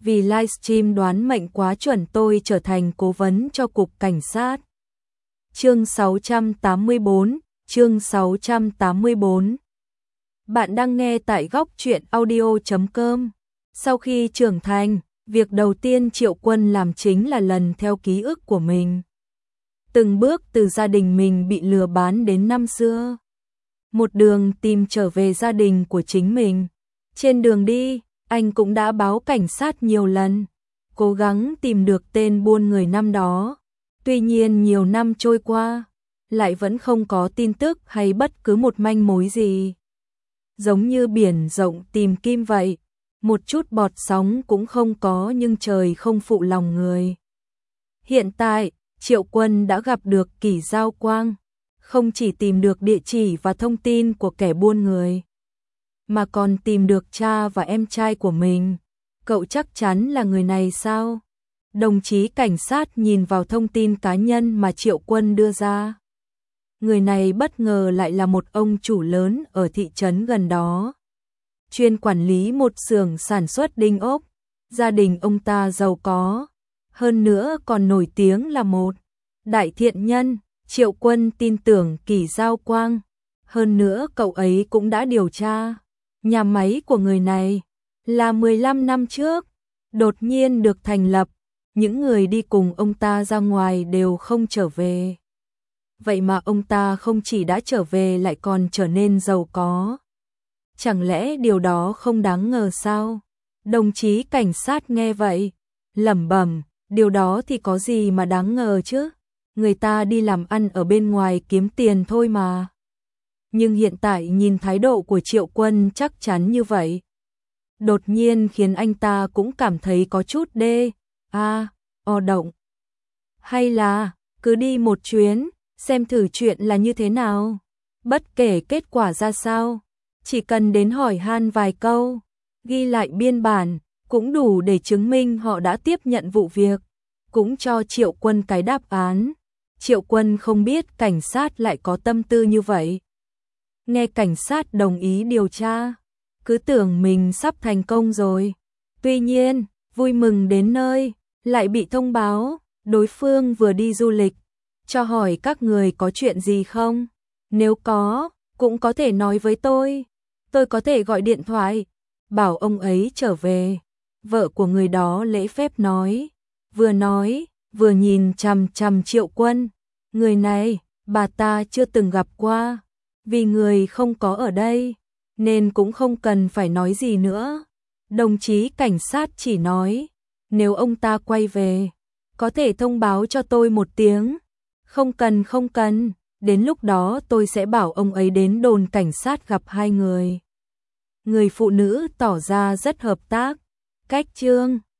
vì livestream đoán mệnh quá chuẩn tôi trở thành cố vấn cho cục cảnh sát. Chương 684, chương 684. Bạn đang nghe tại góc truyện audio.com. Sau khi trưởng thành, việc đầu tiên Triệu Quân làm chính là lần theo ký ức của mình. Từng bước từ gia đình mình bị lừa bán đến năm xưa. Một đường tìm trở về gia đình của chính mình. Trên đường đi, anh cũng đã báo cảnh sát nhiều lần, cố gắng tìm được tên buôn người năm đó. Tuy nhiên nhiều năm trôi qua, lại vẫn không có tin tức hay bất cứ một manh mối gì. Giống như biển rộng tìm kim vậy, một chút bọt sóng cũng không có, nhưng trời không phụ lòng người. Hiện tại, Triệu Quân đã gặp được Kỷ Giao Quang, không chỉ tìm được địa chỉ và thông tin của kẻ buôn người, mà còn tìm được cha và em trai của mình. Cậu chắc chắn là người này sao? Đồng chí cảnh sát nhìn vào thông tin cá nhân mà Triệu Quân đưa ra. Người này bất ngờ lại là một ông chủ lớn ở thị trấn gần đó, chuyên quản lý một xưởng sản xuất đinh ốc. Gia đình ông ta giàu có, hơn nữa còn nổi tiếng là một đại thiện nhân. Triệu Quân tin tưởng Kỷ Giao Quang, hơn nữa cậu ấy cũng đã điều tra. Nhà máy của người này là 15 năm trước đột nhiên được thành lập, những người đi cùng ông ta ra ngoài đều không trở về. Vậy mà ông ta không chỉ đã trở về lại còn trở nên giàu có. Chẳng lẽ điều đó không đáng ngờ sao? Đồng chí cảnh sát nghe vậy, lẩm bẩm, điều đó thì có gì mà đáng ngờ chứ? Người ta đi làm ăn ở bên ngoài kiếm tiền thôi mà. Nhưng hiện tại nhìn thái độ của Triệu Quân chắc chắn như vậy, đột nhiên khiến anh ta cũng cảm thấy có chút động. Hay là cứ đi một chuyến, xem thử chuyện là như thế nào. Bất kể kết quả ra sao, chỉ cần đến hỏi han vài câu, ghi lại biên bản, cũng đủ để chứng minh họ đã tiếp nhận vụ việc, cũng cho Triệu Quân cái đáp án. Triệu Quân không biết cảnh sát lại có tâm tư như vậy. Nghe cảnh sát đồng ý điều tra, cứ tưởng mình sắp thành công rồi. Tuy nhiên, vui mừng đến nơi, lại bị thông báo, đối phương vừa đi du lịch, cho hỏi các người có chuyện gì không? Nếu có, cũng có thể nói với tôi có thể gọi điện thoại, bảo ông ấy trở về. Vợ của người đó lễ phép nói, vừa nhìn chằm chằm Triệu Quân. Người này, bà ta chưa từng gặp qua, vì người không có ở đây, nên cũng không cần phải nói gì nữa. Đồng chí cảnh sát chỉ nói, nếu ông ta quay về, có thể thông báo cho tôi một tiếng. Không cần, đến lúc đó tôi sẽ bảo ông ấy đến đồn cảnh sát gặp hai người. Người phụ nữ tỏ ra rất hợp tác. Cách chương